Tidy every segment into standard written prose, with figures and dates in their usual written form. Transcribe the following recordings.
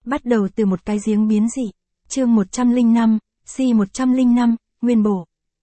Bắt đầu từ một cái giếng biến dị. Chương 105, C105, Nguyên bổ.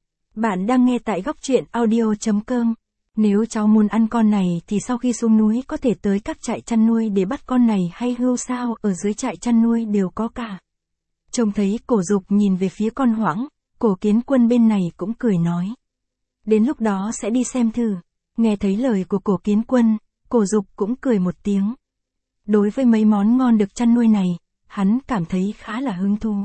Bạn đang nghe tại góc truyện audio.com. Nếu cháu muốn ăn con này thì sau khi xuống núi có thể tới các trại chăn nuôi để bắt con này hay hươu sao ở dưới trại chăn nuôi đều có cả. Trông thấy Cổ Dục nhìn về phía con Hoãng, Cổ Kiến Quân bên này cũng cười nói. Đến lúc đó sẽ đi xem thử. Nghe thấy lời của Cổ Kiến Quân, Cổ Dục cũng cười một tiếng. Đối với mấy món ngon được chăn nuôi này, hắn cảm thấy khá là hứng thú.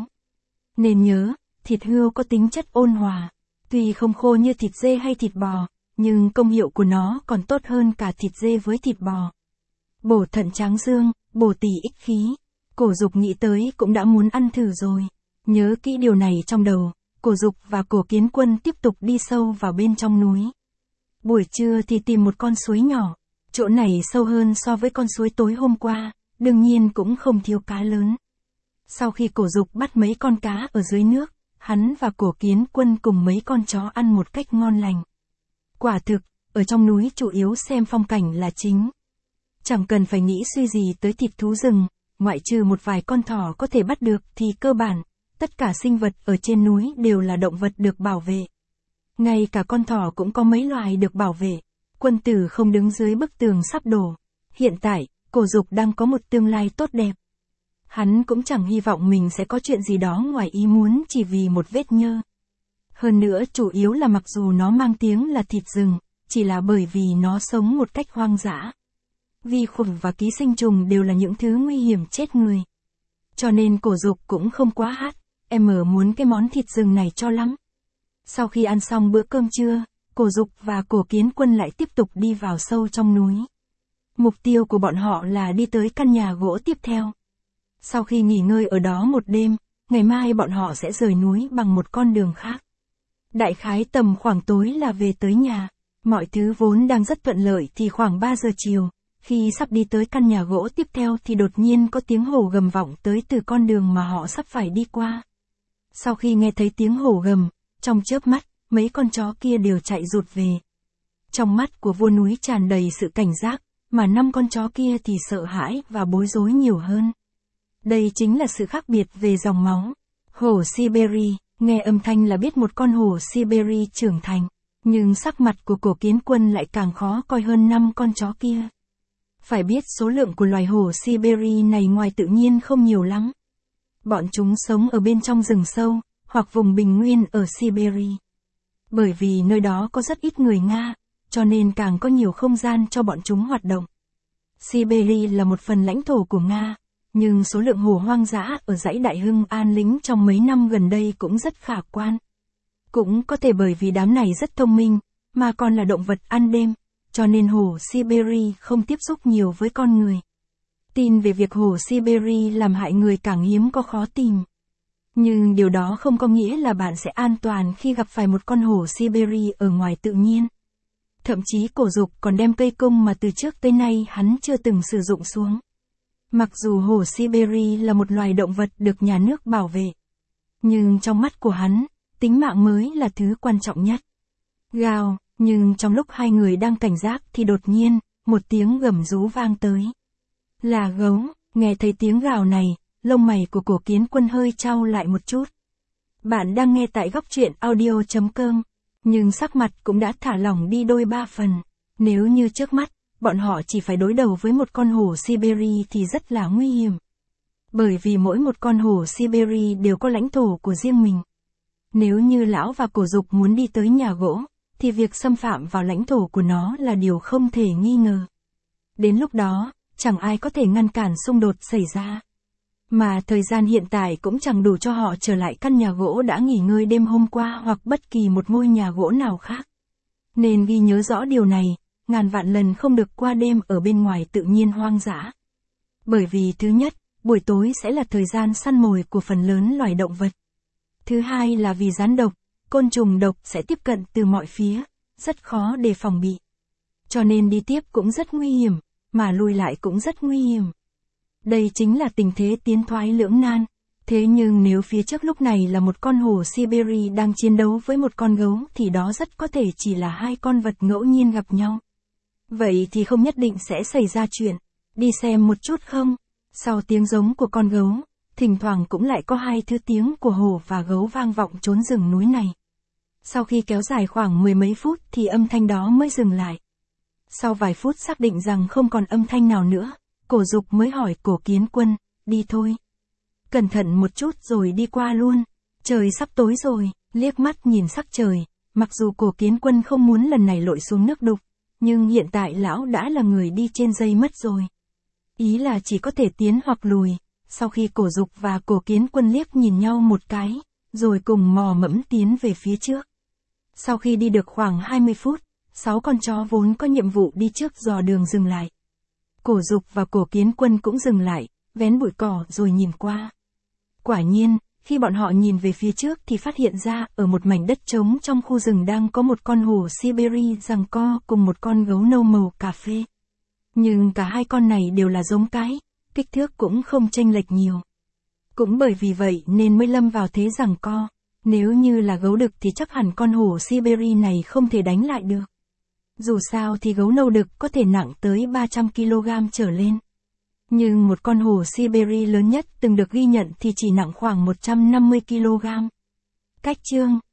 Nên nhớ, thịt hươu có tính chất ôn hòa. Tuy không khô như thịt dê hay thịt bò, nhưng công hiệu của nó còn tốt hơn cả thịt dê với thịt bò. Bổ thận tráng dương, bổ tỳ ích khí. Cổ Dục nghĩ tới cũng đã muốn ăn thử rồi. Nhớ kỹ điều này trong đầu, Cổ Dục và Cổ Kiến Quân tiếp tục đi sâu vào bên trong núi. Buổi trưa thì tìm một con suối nhỏ. Chỗ này sâu hơn so với con suối tối hôm qua, đương nhiên cũng không thiếu cá lớn. Sau khi Cổ Dục bắt mấy con cá ở dưới nước, hắn và Cổ Kiến Quân cùng mấy con chó ăn một cách ngon lành. Quả thực, ở trong núi chủ yếu xem phong cảnh là chính. Chẳng cần phải nghĩ suy gì tới thịt thú rừng, ngoại trừ một vài con thỏ có thể bắt được thì cơ bản, tất cả sinh vật ở trên núi đều là động vật được bảo vệ. Ngay cả con thỏ cũng có mấy loài được bảo vệ. Quân tử không đứng dưới bức tường sắp đổ. Hiện tại, Cổ Dục đang có một tương lai tốt đẹp. Hắn cũng chẳng hy vọng mình sẽ có chuyện gì đó ngoài ý muốn chỉ vì một vết nhơ. Hơn nữa chủ yếu là mặc dù nó mang tiếng là thịt rừng, chỉ là bởi vì nó sống một cách hoang dã. Vi khuẩn và ký sinh trùng đều là những thứ nguy hiểm chết người. Cho nên Cổ Dục cũng không quá muốn cái món thịt rừng này cho lắm. Sau khi ăn xong bữa cơm trưa, Cổ Dục và Cổ Kiến Quân lại tiếp tục đi vào sâu trong núi. Mục tiêu của bọn họ là đi tới căn nhà gỗ tiếp theo. Sau khi nghỉ ngơi ở đó một đêm, ngày mai bọn họ sẽ rời núi bằng một con đường khác. Đại khái tầm khoảng tối là về tới nhà. Mọi thứ vốn đang rất thuận lợi thì khoảng 3 giờ chiều, khi sắp đi tới căn nhà gỗ tiếp theo thì đột nhiên có tiếng hổ gầm vọng tới từ con đường mà họ sắp phải đi qua. Sau khi nghe thấy tiếng hổ gầm, trong chớp mắt, mấy con chó kia đều chạy rụt về. Trong mắt của vua núi tràn đầy sự cảnh giác, mà 5 con chó kia thì sợ hãi và bối rối nhiều hơn. Đây chính là sự khác biệt về dòng máu. Hổ Siberia, nghe âm thanh là biết một con hổ Siberia trưởng thành, nhưng sắc mặt của Cổ Kiến Quân lại càng khó coi hơn 5 con chó kia. Phải biết số lượng của loài hổ Siberia này ngoài tự nhiên không nhiều lắm. Bọn chúng sống ở bên trong rừng sâu, hoặc vùng bình nguyên ở Siberia. Bởi vì nơi đó có rất ít người Nga, cho nên càng có nhiều không gian cho bọn chúng hoạt động. Siberia là một phần lãnh thổ của Nga, nhưng số lượng hổ hoang dã ở dãy Đại Hưng An Lĩnh trong mấy năm gần đây cũng rất khả quan. Cũng có thể bởi vì đám này rất thông minh, mà còn là động vật ăn đêm, cho nên hổ Siberia không tiếp xúc nhiều với con người. Tin về việc hổ Siberia làm hại người càng hiếm có khó tìm. Nhưng điều đó không có nghĩa là bạn sẽ an toàn khi gặp phải một con hổ Siberia ở ngoài tự nhiên. Thậm chí Cổ Dục còn đem cây cung mà từ trước tới nay hắn chưa từng sử dụng xuống. Mặc dù hổ Siberia là một loài động vật được nhà nước bảo vệ, nhưng trong mắt của hắn, tính mạng mới là thứ quan trọng nhất. Gào, nhưng trong lúc hai người đang cảnh giác thì đột nhiên, một tiếng gầm rú vang tới. Là gấu. Nghe thấy tiếng gào này, lông mày của Cổ Kiến Quân hơi chau lại một chút. Bạn đang nghe tại góc truyện audio.com, nhưng sắc mặt cũng đã thả lỏng đi đôi ba phần. Nếu như trước mắt, bọn họ chỉ phải đối đầu với một con hổ Siberia thì rất là nguy hiểm. Bởi vì mỗi một con hổ Siberia đều có lãnh thổ của riêng mình. Nếu như lão và Cổ Dục muốn đi tới nhà gỗ, thì việc xâm phạm vào lãnh thổ của nó là điều không thể nghi ngờ. Đến lúc đó, chẳng ai có thể ngăn cản xung đột xảy ra. Mà thời gian hiện tại cũng chẳng đủ cho họ trở lại căn nhà gỗ đã nghỉ ngơi đêm hôm qua hoặc bất kỳ một ngôi nhà gỗ nào khác. Nên ghi nhớ rõ điều này, ngàn vạn lần không được qua đêm ở bên ngoài tự nhiên hoang dã. Bởi vì thứ nhất, buổi tối sẽ là thời gian săn mồi của phần lớn loài động vật. Thứ hai là vì rắn độc, côn trùng độc sẽ tiếp cận từ mọi phía, rất khó để phòng bị. Cho nên đi tiếp cũng rất nguy hiểm, mà lùi lại cũng rất nguy hiểm. Đây chính là tình thế tiến thoái lưỡng nan. Thế nhưng nếu phía trước lúc này là một con hổ Siberia đang chiến đấu với một con gấu thì đó rất có thể chỉ là hai con vật ngẫu nhiên gặp nhau. Vậy thì không nhất định sẽ xảy ra chuyện. Đi xem một chút không? Sau tiếng giống của con gấu, thỉnh thoảng cũng lại có hai thứ tiếng của hổ và gấu vang vọng chốn rừng núi này. Sau khi kéo dài khoảng 10 mấy phút thì âm thanh đó mới dừng lại. Sau vài phút xác định rằng không còn âm thanh nào nữa, Cổ Dục mới hỏi Cổ Kiến Quân, đi thôi. Cẩn thận một chút rồi đi qua luôn. Trời sắp tối rồi, liếc mắt nhìn sắc trời, mặc dù Cổ Kiến Quân không muốn lần này lội xuống nước đục, nhưng hiện tại lão đã là người đi trên dây mất rồi. Ý là chỉ có thể tiến hoặc lùi. Sau khi Cổ Dục và Cổ Kiến Quân liếc nhìn nhau một cái, rồi cùng mò mẫm tiến về phía trước. Sau khi đi được khoảng 20 phút, 6 con chó vốn có nhiệm vụ đi trước dò đường dừng lại. Cổ Dục và Cổ Kiến Quân cũng dừng lại, vén bụi cỏ rồi nhìn qua. Quả nhiên, khi bọn họ nhìn về phía trước thì phát hiện ra ở một mảnh đất trống trong khu rừng đang có một con hổ Siberia giằng co cùng một con gấu nâu màu cà phê. Nhưng cả hai con này đều là giống cái, kích thước cũng không chênh lệch nhiều. Cũng bởi vì vậy nên mới lâm vào thế giằng co. Nếu như là gấu đực thì chắc hẳn con hổ Siberia này không thể đánh lại được. Dù sao thì gấu nâu đực có thể nặng tới 300 kg trở lên. Nhưng một con hổ Siberia lớn nhất từng được ghi nhận thì chỉ nặng khoảng 150 kg. Cách chương